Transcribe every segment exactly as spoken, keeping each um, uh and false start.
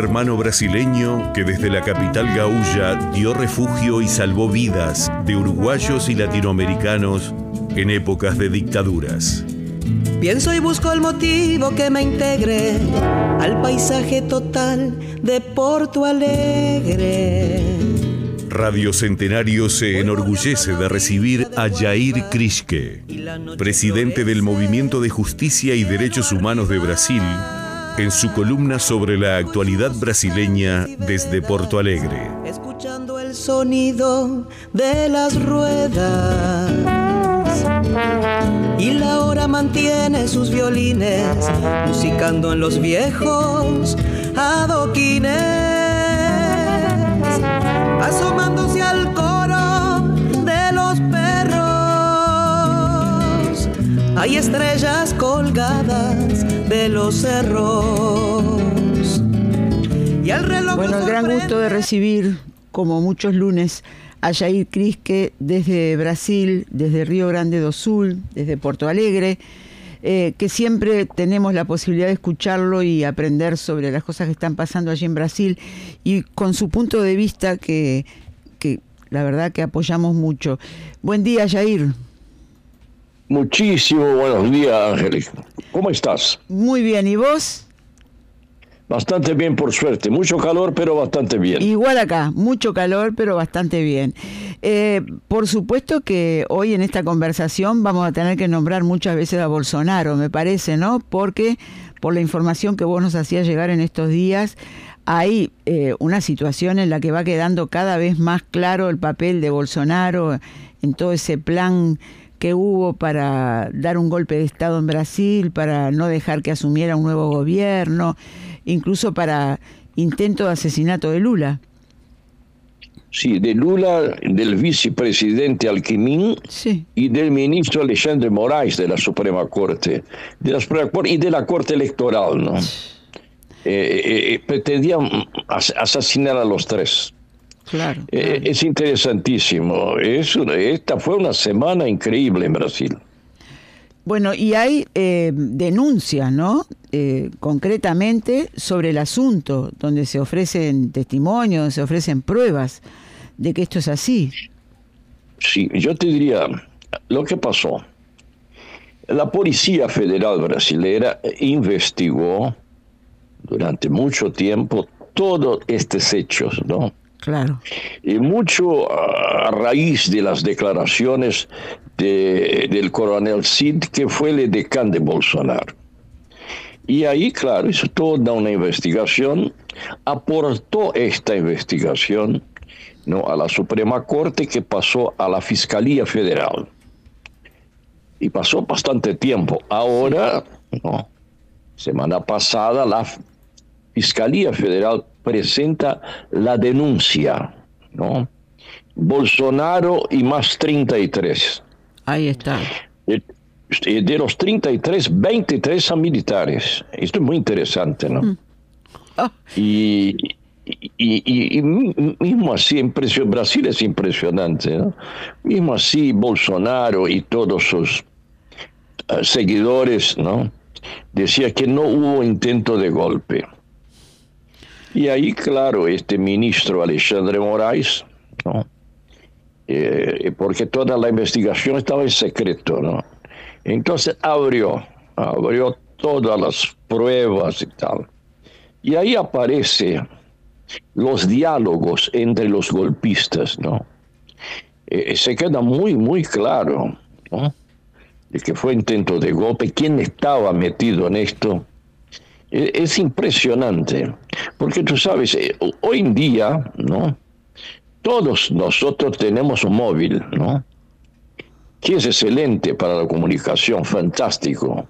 hermano brasileño que desde la capital gaúcha dio refugio y salvó vidas de uruguayos y latinoamericanos en épocas de dictaduras. Pienso y busco el motivo que me integre al paisaje total de Porto Alegre. Radio Centenario se enorgullece de recibir a Jair Krischke, presidente del Movimiento de Justicia y Derechos Humanos de Brasil, en su columna sobre la actualidad brasileña desde Porto Alegre. Escuchando el sonido de las ruedas y la hora mantiene sus violines musicando en los viejos adoquines, asomándose al coro de los perros. Hay estrellas colgadas de los cerros y el reloj. Bueno, el gran gusto de recibir, como muchos lunes, a Jair Krischke desde Brasil, desde Río Grande do Sul, desde Porto Alegre, eh, que siempre tenemos la posibilidad de escucharlo y aprender sobre las cosas que están pasando allí en Brasil, y con su punto de vista que, que la verdad que apoyamos mucho. Buen día, Jair. Muchísimo buenos días, Ángeles. ¿Cómo estás? Muy bien, ¿y vos? Bastante bien, por suerte. Mucho calor, pero bastante bien. Igual acá, mucho calor, pero bastante bien. Eh, por supuesto que hoy en esta conversación vamos a tener que nombrar muchas veces a Bolsonaro, me parece, ¿no? Porque por la información que vos nos hacías llegar en estos días, hay eh, una situación en la que va quedando cada vez más claro el papel de Bolsonaro en todo ese plan que hubo para dar un golpe de Estado en Brasil, para no dejar que asumiera un nuevo gobierno, incluso para intento de asesinato de Lula. Sí, de Lula, del vicepresidente Alckmin, sí, y del ministro Alexandre Moraes de la Suprema Corte, de la Suprema Corte y de la Corte Electoral, ¿no? Eh, eh, pretendían as- asesinar a los tres. Claro, claro. Eh, es interesantísimo. Es una, esta fue una semana increíble en Brasil. Bueno, y hay eh, denuncias, ¿no? Eh, concretamente sobre el asunto, donde se ofrecen testimonios, donde se ofrecen pruebas de que esto es así. Sí, yo te diría, lo que pasó. La Policía Federal Brasilera investigó durante mucho tiempo todos estos hechos, ¿no? Claro. Y mucho a raíz de las declaraciones de, del coronel Cid, que fue el edecán de Bolsonaro. Y ahí, claro, hizo toda una investigación, aportó esta investigación, ¿no?, a la Suprema Corte, que pasó a la Fiscalía Federal. Y pasó bastante tiempo. Ahora, ¿no?, semana pasada, la Fiscalía Federal presenta la denuncia, ¿no? Bolsonaro y más treinta y tres. Ahí está. De, de los treinta y tres, veintitrés son militares. Esto es muy interesante, ¿no? Mm. Oh. Y, y, y, y mismo así, impresion, Brasil es impresionante, ¿no? Mismo así, Bolsonaro y todos sus uh, seguidores, ¿no?, decía que no hubo intento de golpe. Y ahí, claro, este ministro Alexandre Moraes, ¿no?, eh, porque toda la investigación estaba en secreto, ¿no?, entonces abrió, abrió todas las pruebas y tal. Y ahí aparece los diálogos entre los golpistas, ¿no? Eh, se queda muy, muy claro, ¿no?, de que fue intento de golpe, quién estaba metido en esto. Es impresionante, porque tú sabes, hoy en día, ¿no?, todos nosotros tenemos un móvil, ¿no?, que es excelente para la comunicación, fantástico.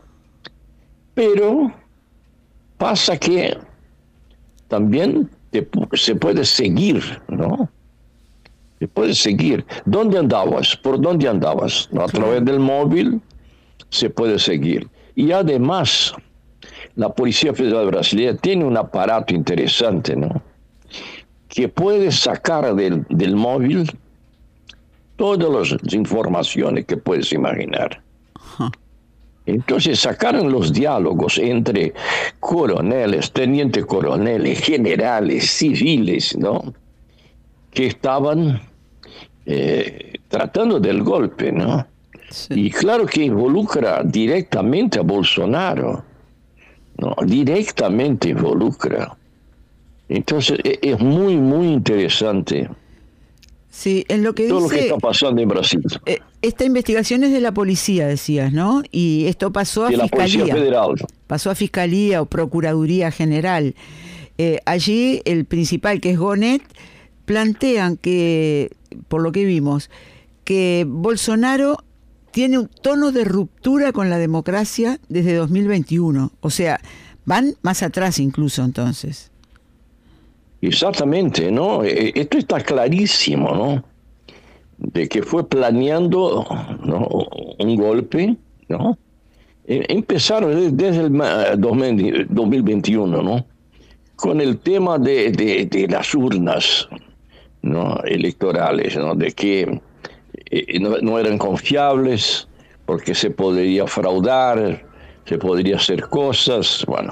Pero pasa que también te, se puede seguir, ¿no? Se puede seguir. ¿Dónde andabas? ¿Por dónde andabas? ¿No? A través del móvil se puede seguir. Y además, la Policía Federal Brasileña tiene un aparato interesante, ¿no?, que puede sacar del, del móvil todas las informaciones que puedes imaginar. Huh. Entonces sacaron los diálogos entre coroneles, tenientes coroneles, generales, civiles, ¿no? Que estaban eh, tratando del golpe, ¿no? Sí. Y claro que involucra directamente a Bolsonaro, ¿no? Directamente involucra. Entonces es muy, muy interesante. Sí, en lo que todo dice, lo que está pasando en Brasil. Eh, esta investigación es de la policía, decías, ¿no? Y esto pasó a de Fiscalía. La Policía Federal. Pasó a Fiscalía o Procuraduría General. Eh, allí el principal, que es Gonet, plantean que, por lo que vimos, que Bolsonaro tiene un tono de ruptura con la democracia desde dos mil veintiuno. O sea, van más atrás incluso entonces. Exactamente, ¿no? Esto está clarísimo, ¿no? De que fue planeando, ¿no?, un golpe, ¿no? Empezaron desde el dos mil veintiuno, ¿no? Con el tema de, de, de las urnas, ¿no?, electorales, ¿no? De que eh, no, no eran confiables porque se podría fraudar, se podría hacer cosas, bueno.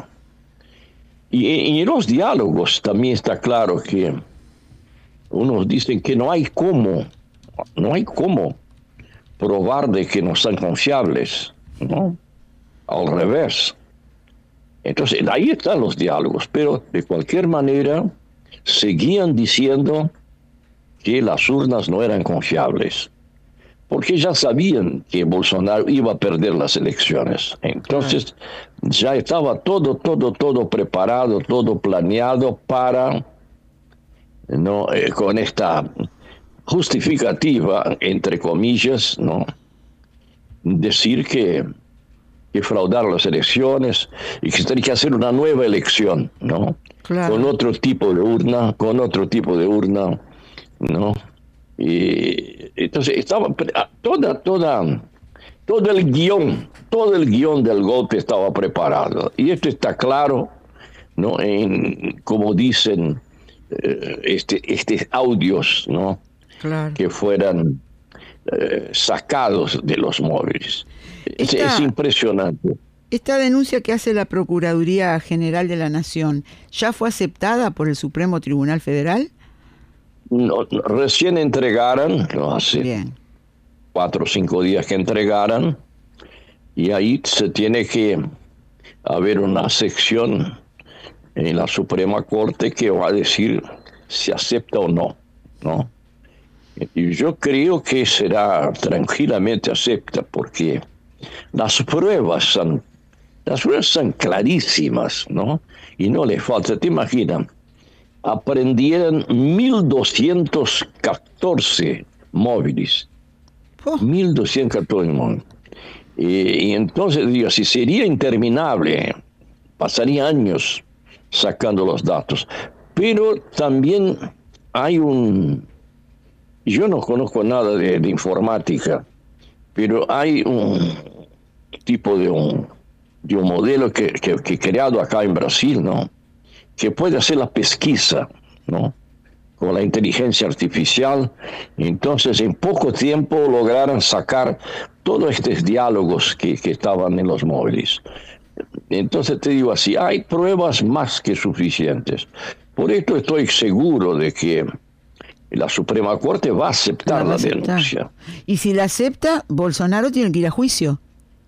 Y, y en los diálogos también está claro que unos dicen que no hay cómo, no hay cómo probar de que no son confiables, ¿no? Al revés. Entonces, ahí están los diálogos, pero de cualquier manera seguían diciendo que las urnas no eran confiables, porque ya sabían que Bolsonaro iba a perder las elecciones. Entonces, ya estaba todo, todo, todo preparado, todo planeado para, ¿no?, eh, con esta justificativa, entre comillas, ¿no?, decir que, que fraudaron las elecciones y que se tenía que hacer una nueva elección, ¿no? Claro. Con otro tipo de urna, con otro tipo de urna, ¿no? Y entonces estaba toda, toda, todo el guión, todo el guión del golpe estaba preparado. Y esto está claro, ¿no?, en, como dicen, eh, este, estos audios, ¿no?, claro, que fueran eh, sacados de los móviles. Es, esta, es impresionante. Esta denuncia que hace la Procuraduría General de la Nación, ¿ya fue aceptada por el Supremo Tribunal Federal? No, recién entregaron, no hace Bien. cuatro o cinco días que entregaron, y ahí se tiene que haber una sección en la Suprema Corte que va a decir si acepta o no, ¿no? Y yo creo que será tranquilamente acepta, porque las pruebas son, las pruebas son clarísimas, ¿no? Y no le falta, ¿te imaginas? Aprendieron mil doscientos catorce móviles. Oh. mil doscientos catorce móviles. Y, y entonces, digo, si sería interminable, pasaría años sacando los datos. Pero también hay un... Yo no conozco nada de, de informática, pero hay un tipo de un, de un modelo que, que, que creado acá en Brasil, ¿no?, que puede hacer la pesquisa, ¿no?, con la inteligencia artificial. Entonces, en poco tiempo lograron sacar todos estos diálogos que, que estaban en los móviles. Entonces, te digo así, hay pruebas más que suficientes. Por esto estoy seguro de que la Suprema Corte va a aceptar la, la denuncia. Y si la acepta, Bolsonaro tiene que ir a juicio.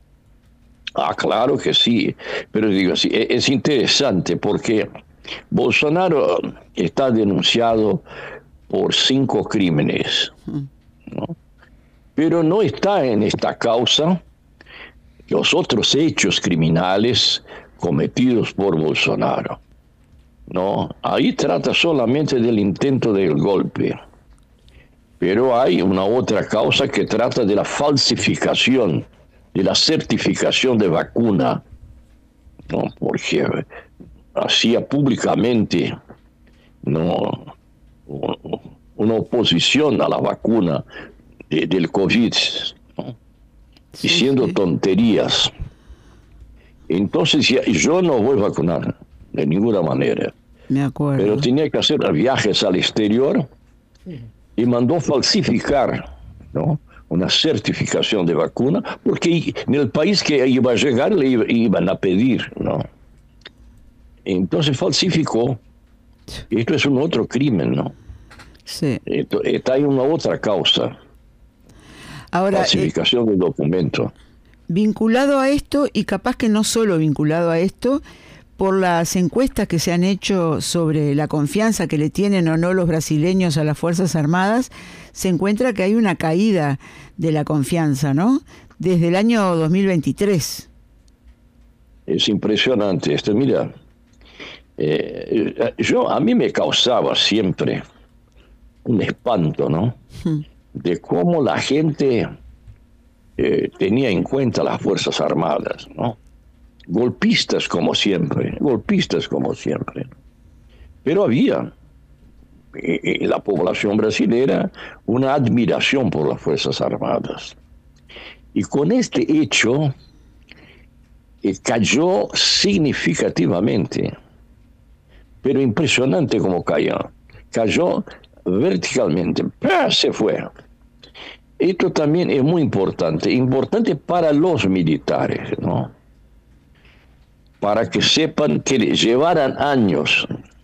Ah, claro que sí. Pero digo así, es interesante porque Bolsonaro está denunciado por cinco crímenes, ¿no? Pero no está en esta causa los otros hechos criminales cometidos por Bolsonaro, ¿no? Ahí trata solamente del intento del golpe. Pero hay una otra causa que trata de la falsificación, de la certificación de vacuna, ¿no? Porque hacía públicamente, ¿no?, una oposición a la vacuna de, del COVID, ¿no?, sí, diciendo sí. tonterías. Entonces yo no voy a vacunar de ninguna manera. Me acuerdo. Pero tenía que hacer viajes al exterior y mandó falsificar, ¿no?, una certificación de vacuna, porque en el país que iba a llegar le iban a pedir, ¿no? Entonces falsificó. Esto es un otro crimen, ¿no? Sí. Esto, esta hay una otra causa. Ahora, falsificación eh, del documento. Vinculado a esto, y capaz que no solo vinculado a esto, por las encuestas que se han hecho sobre la confianza que le tienen o no los brasileños a las Fuerzas Armadas, se encuentra que hay una caída de la confianza, ¿no? Desde el año dos mil veintitrés. Es impresionante esto. Mira, eh, yo a mí me causaba siempre un espanto, ¿no? Hmm. De cómo la gente eh, tenía en cuenta las Fuerzas Armadas, ¿no? Golpistas como siempre, golpistas como siempre. Pero había en la población brasileña una admiración por las Fuerzas Armadas. Y con este hecho eh, cayó significativamente, pero impresionante como cayó. Cayó verticalmente, ¡pah! Se fue. Esto también es muy importante, importante para los militares, ¿no? Para que sepan que llevaran años,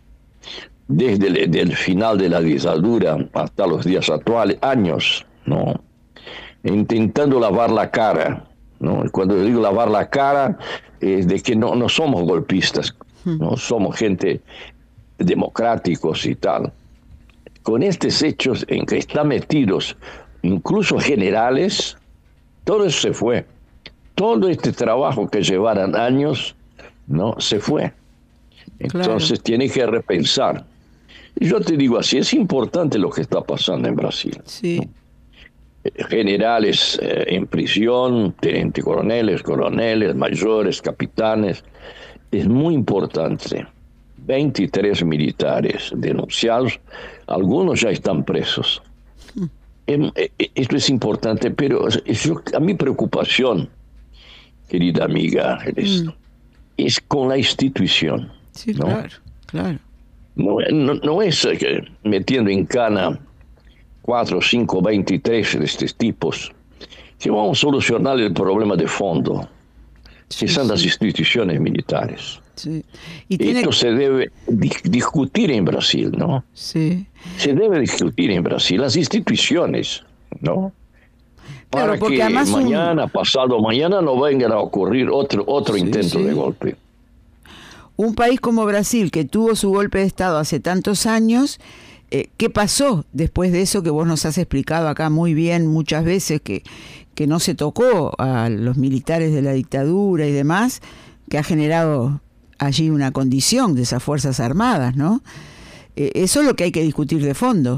desde el del final de la dictadura hasta los días actuales, años, ¿no? Intentando lavar la cara, ¿no? Cuando digo lavar la cara, es de que no, no somos golpistas, no somos gente democráticos y tal. Con estos hechos en que están metidos incluso generales, todo eso se fue. Todo este trabajo que llevaran años, no se fue. Entonces claro, tiene que repensar. Y yo te digo así, es importante lo que está pasando en Brasil. Sí. ¿No? Generales eh, en prisión, teniente coroneles, coroneles, mayores, capitanes. Es muy importante. veintitrés militares denunciados, algunos ya están presos. Mm. Esto es importante, pero yo, a mi preocupación, querida amiga, es, mm. es con la institución. Sí, ¿no? Claro, claro. No, no, no es que metiendo en cana cuatro, cinco, veintitrés de estos tipos que vamos a solucionar el problema de fondo, sí, que son sí. las instituciones militares. Sí. Y tiene... Esto se debe di- discutir en Brasil, ¿no? Sí. Se debe discutir en Brasil, las instituciones, ¿no? Para claro, que mañana, un... pasado mañana, no vengan a ocurrir otro, otro sí, intento sí. de golpe. Un país como Brasil, que tuvo su golpe de Estado hace tantos años, eh, ¿qué pasó después de eso que vos nos has explicado acá muy bien muchas veces, que, que no se tocó a los militares de la dictadura y demás, que ha generado allí una condición de esas Fuerzas Armadas, ¿no? Eh, eso es lo que hay que discutir de fondo.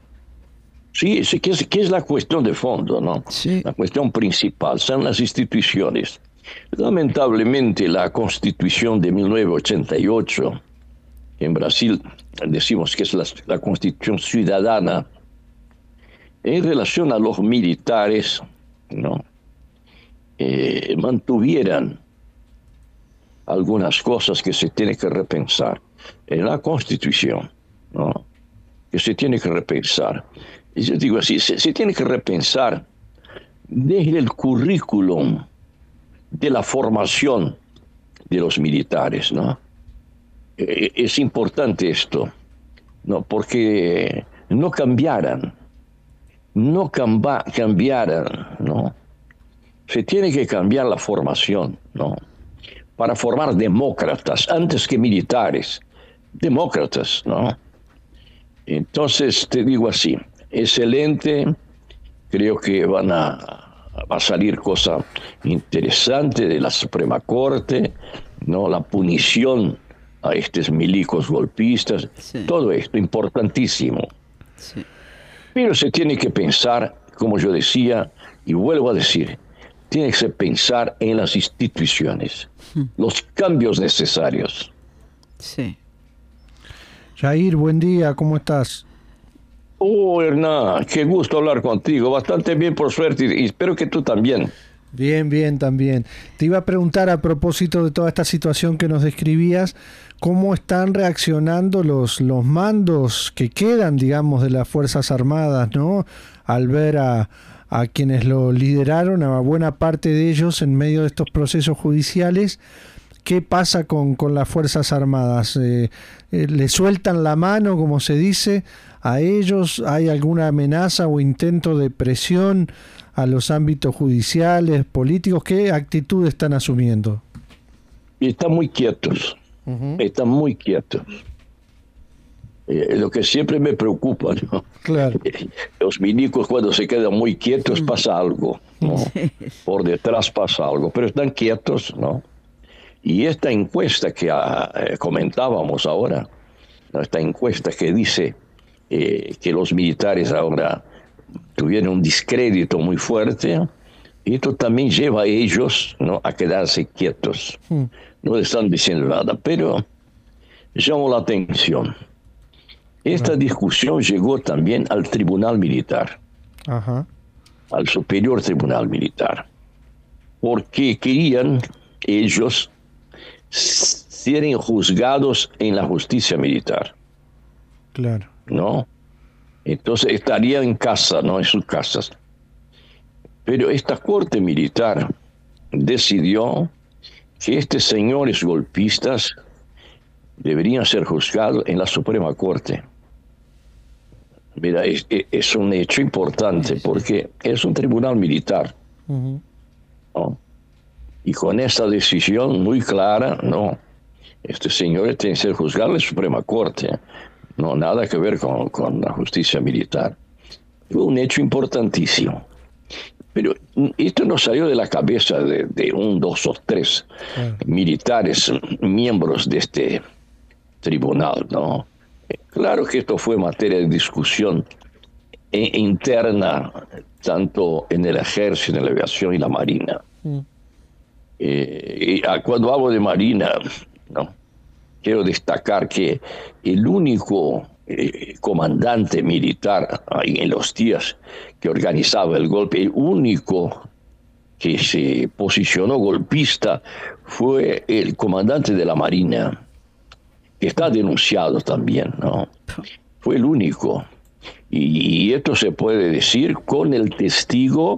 Sí, sí, que es, que es la cuestión de fondo, ¿no? Sí. La cuestión principal son las instituciones. Lamentablemente, la Constitución de mil novecientos ochenta y ocho, en Brasil decimos que es la, la Constitución ciudadana, en relación a los militares, ¿no? Eh, mantuvieran algunas cosas que se tiene que repensar en la Constitución, ¿no? Que se tiene que repensar. Y yo digo así, se, se tiene que repensar desde el currículum de la formación de los militares, ¿no? Eh, es importante esto, ¿no? Porque no cambiaran, no camba, cambiaran, ¿no? Se tiene que cambiar la formación, ¿no? Para formar demócratas, antes que militares, demócratas, ¿no? Entonces, te digo así, excelente, creo que van a, va a salir cosa interesante de la Suprema Corte, ¿no? La punición a estos milicos golpistas, sí. Todo esto importantísimo. Sí. Pero se tiene que pensar, como yo decía, y vuelvo a decir, tiene que pensar en las instituciones, hmm. los cambios necesarios. Sí. Jair, buen día, ¿cómo estás? Oh, Hernán, qué gusto hablar contigo, bastante bien por suerte, y espero que tú también. Bien, bien, también. Te iba a preguntar a propósito de toda esta situación que nos describías, ¿cómo están reaccionando los, los mandos que quedan, digamos, de las Fuerzas Armadas, ¿no? Al ver a, a quienes lo lideraron, a buena parte de ellos en medio de estos procesos judiciales. ¿Qué pasa con, con las Fuerzas Armadas? Eh, eh, ¿Le sueltan la mano, como se dice, a ellos? ¿Hay alguna amenaza o intento de presión a los ámbitos judiciales, políticos? ¿Qué actitud están asumiendo? Están muy quietos, uh-huh. están muy quietos. Eh, lo que siempre me preocupa, ¿no? Claro. Eh, los milicos cuando se quedan muy quietos pasa algo, ¿no? Por detrás pasa algo, pero están quietos, ¿no? Y esta encuesta que uh, comentábamos ahora, ¿no? Esta encuesta que dice eh, que los militares ahora tuvieron un descrédito muy fuerte, esto también lleva a ellos, ¿no? a quedarse quietos. Mm. No están diciendo nada, pero llamó la atención. Esta discusión llegó también al Tribunal Militar, Ajá. al Superior Tribunal Militar, porque querían ellos serem juzgados en la justicia militar. Claro. ¿No? Entonces estarían en casa, ¿no? En sus casas. Pero esta corte militar decidió que estos señores golpistas deberían ser juzgados en la Suprema Corte. Mira, es, es un hecho importante porque es un tribunal militar. Uh-huh. ¿No? Y con esa decisión muy clara, no, estos señores tienen que ser juzgados en la Suprema Corte, no, nada que ver con, con la justicia militar. Fue un hecho importantísimo. Pero esto no salió de la cabeza de, de un, dos o tres sí. militares, miembros de este tribunal, ¿no? Claro que esto fue materia de discusión interna, tanto en el ejército, en la aviación y la marina. Sí. Eh, y cuando hablo de Marina, ¿no? quiero destacar que el único eh, comandante militar en los días que organizaba el golpe, el único que se posicionó golpista fue el comandante de la Marina, que está denunciado también, ¿no? Fue el único. Y, y esto se puede decir con el testigo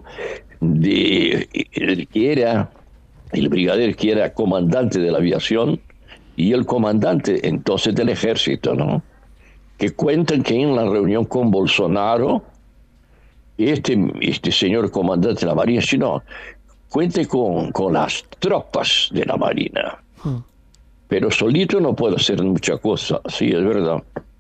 de el que era el brigadier que era comandante de la aviación y el comandante entonces del ejército, ¿no? Que cuentan que en la reunión con Bolsonaro, este, este señor comandante de la Marina, si no, cuente con, con las tropas de la Marina. Hmm. Pero solito no puede hacer mucha cosa, sí, es verdad.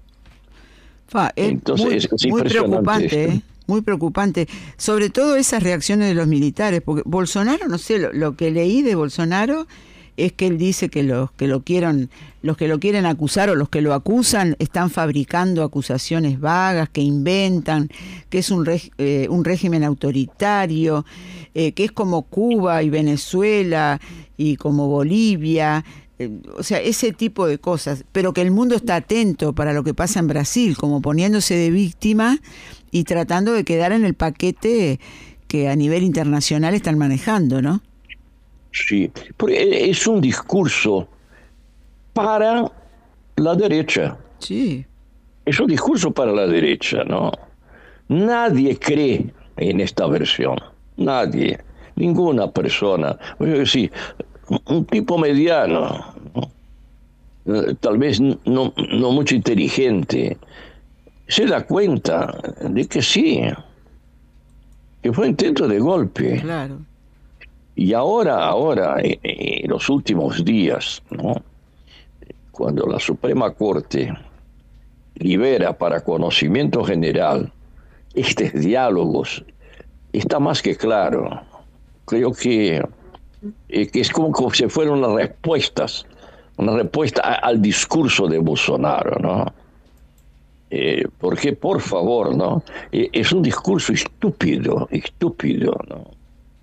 Fa, es entonces muy, es, es muy preocupante, ¿eh? Muy preocupante, sobre todo esas reacciones de los militares, porque Bolsonaro, no sé, lo, lo que leí de Bolsonaro es que él dice que los que lo quieran, los que lo quieren acusar o los que lo acusan están fabricando acusaciones vagas, que inventan, que es un, reg, eh, un régimen autoritario, eh, que es como Cuba y Venezuela y como Bolivia, eh, o sea, ese tipo de cosas, pero que el mundo está atento para lo que pasa en Brasil, como poniéndose de víctima y tratando de quedar en el paquete que a nivel internacional están manejando, ¿no? Sí, porque es un discurso para la derecha. Sí. Es un discurso para la derecha, ¿no? Nadie cree en esta versión. Nadie. Ninguna persona. Sí, un tipo mediano, ¿no? Tal vez no, no mucho inteligente, se da cuenta de que sí, que fue intento de golpe. Claro. Y ahora, ahora, en, en los últimos días, ¿no? Cuando la Suprema Corte libera para conocimiento general estos diálogos, está más que claro. Creo que, eh, que es como, como si fueran las respuestas, una respuesta a, al discurso de Bolsonaro, ¿no? Eh, porque, por favor, ¿no? Eh, es un discurso estúpido, estúpido, ¿no?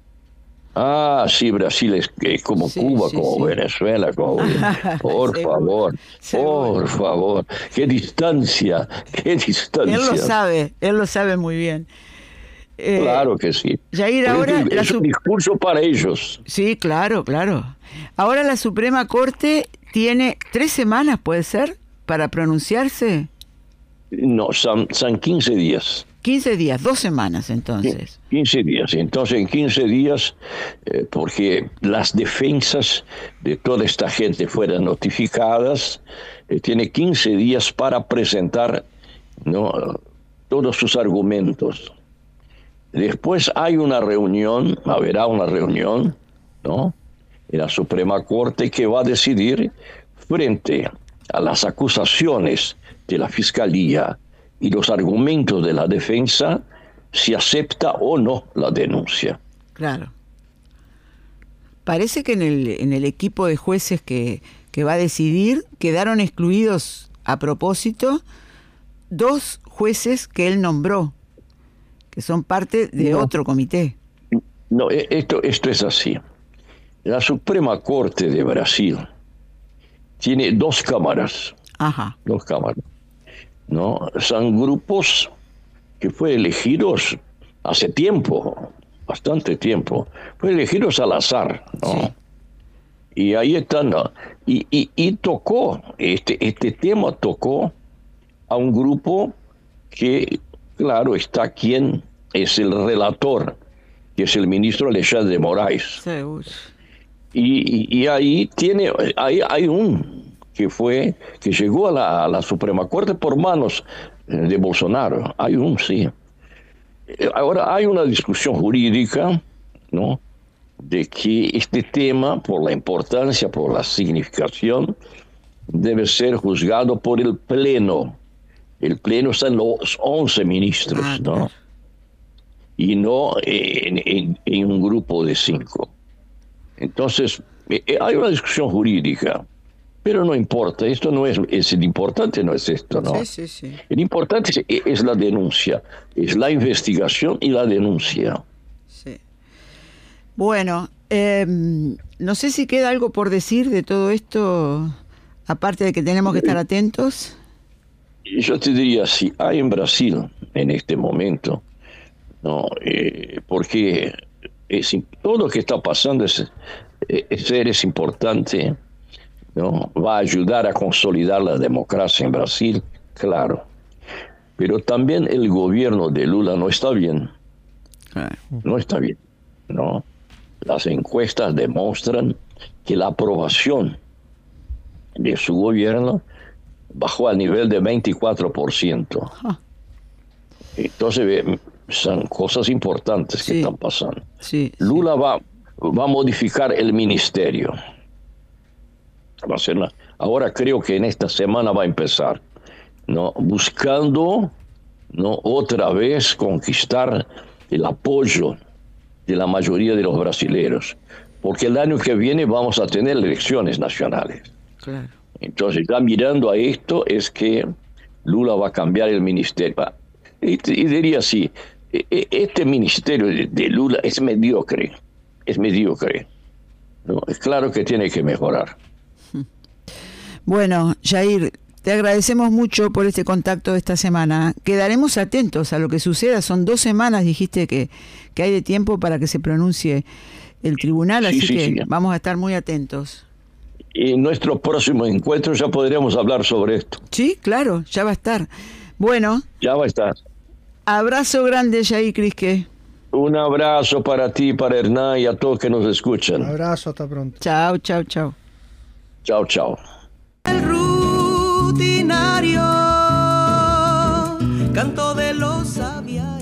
Ah, sí, Brasil es que como sí, Cuba, sí, como sí. Venezuela, como... Por seguro, favor, seguro. por favor. Qué distancia, qué distancia. Él lo sabe, él lo sabe muy bien. Eh, claro que sí. Jair, ahora es, es un discurso para ellos. Sí, claro, claro. Ahora la Suprema Corte tiene tres semanas, ¿puede ser?, para pronunciarse. No, son, son quince días. quince días, dos semanas entonces. quince días. Entonces, en quince días, eh, porque las defensas de toda esta gente fueran notificadas, eh, tiene quince días para presentar, ¿no?, todos sus argumentos. Después hay una reunión, habrá una reunión, ¿no?, en la Suprema Corte, que va a decidir frente a las acusaciones de la Fiscalía y los argumentos de la defensa, si acepta o no la denuncia. Claro. Parece que en el, en el equipo de jueces que, que va a decidir quedaron excluidos a propósito dos jueces que él nombró, que son parte de no, otro comité. No, esto, esto es así. La Suprema Corte de Brasil tiene dos cámaras. Ajá. Dos cámaras. ¿No? Son grupos que fueron elegidos hace tiempo, bastante tiempo. Fueron elegidos al azar, ¿no? Sí. Y ahí están, ¿no? Y, y, y tocó, este, este tema tocó a un grupo que, claro, está quien es el relator, que es el ministro Alexandre de Moraes. Sí. Y, y, y ahí tiene, ahí hay un que fue, que llegó a la, a la Suprema Corte por manos de Bolsonaro. Hay un, sí. Ahora hay una discusión jurídica, ¿no?, de que este tema, por la importancia, por la significación, debe ser juzgado por el Pleno. El Pleno están los once ministros, ¿no?, y no en, en, en un grupo de cinco. Entonces, hay una discusión jurídica, pero no importa, esto no es, es el importante no es esto, ¿no? Sí, sí, sí. El importante es, es la denuncia, es la investigación y la denuncia. Sí. Bueno, eh, no sé si queda algo por decir de todo esto, aparte de que tenemos que estar atentos. Yo te diría, si hay en Brasil en este momento, no, eh, porque es, todo lo que está pasando es, es, es importante, ¿no? Va a ayudar a consolidar la democracia en Brasil, claro. Pero también el gobierno de Lula no está bien. No está bien, ¿no? Las encuestas demuestran que la aprobación de su gobierno bajó al nivel de veinticuatro por ciento. Entonces, son cosas importantes que sí están pasando. Sí, Lula sí. Va, va a modificar el ministerio. Va a ser la, ahora creo que en esta semana va a empezar, ¿no?, buscando, ¿no?, otra vez conquistar el apoyo de la mayoría de los brasileños, porque el año que viene vamos a tener elecciones nacionales. Claro. Entonces, ya mirando a esto, es que Lula va a cambiar el ministerio. Y, y diría así, este ministerio de, de Lula es mediocre, es mediocre, ¿no? Es claro que tiene que mejorar. Bueno, Jair, te agradecemos mucho por este contacto de esta semana. Quedaremos atentos a lo que suceda. Son dos semanas, dijiste, que, que hay de tiempo para que se pronuncie el tribunal, así sí, sí, que sí. Vamos a estar muy atentos. Y en nuestro próximo encuentro ya podremos hablar sobre esto. Sí, claro, ya va a estar. Bueno. Ya va a estar. Abrazo grande, Jair Crisque. Un abrazo para ti, para Hernán y a todos que nos escuchan. Un abrazo, hasta pronto. Chao, chao, chao. Chao, chao. El rutinario, canto de los aviares.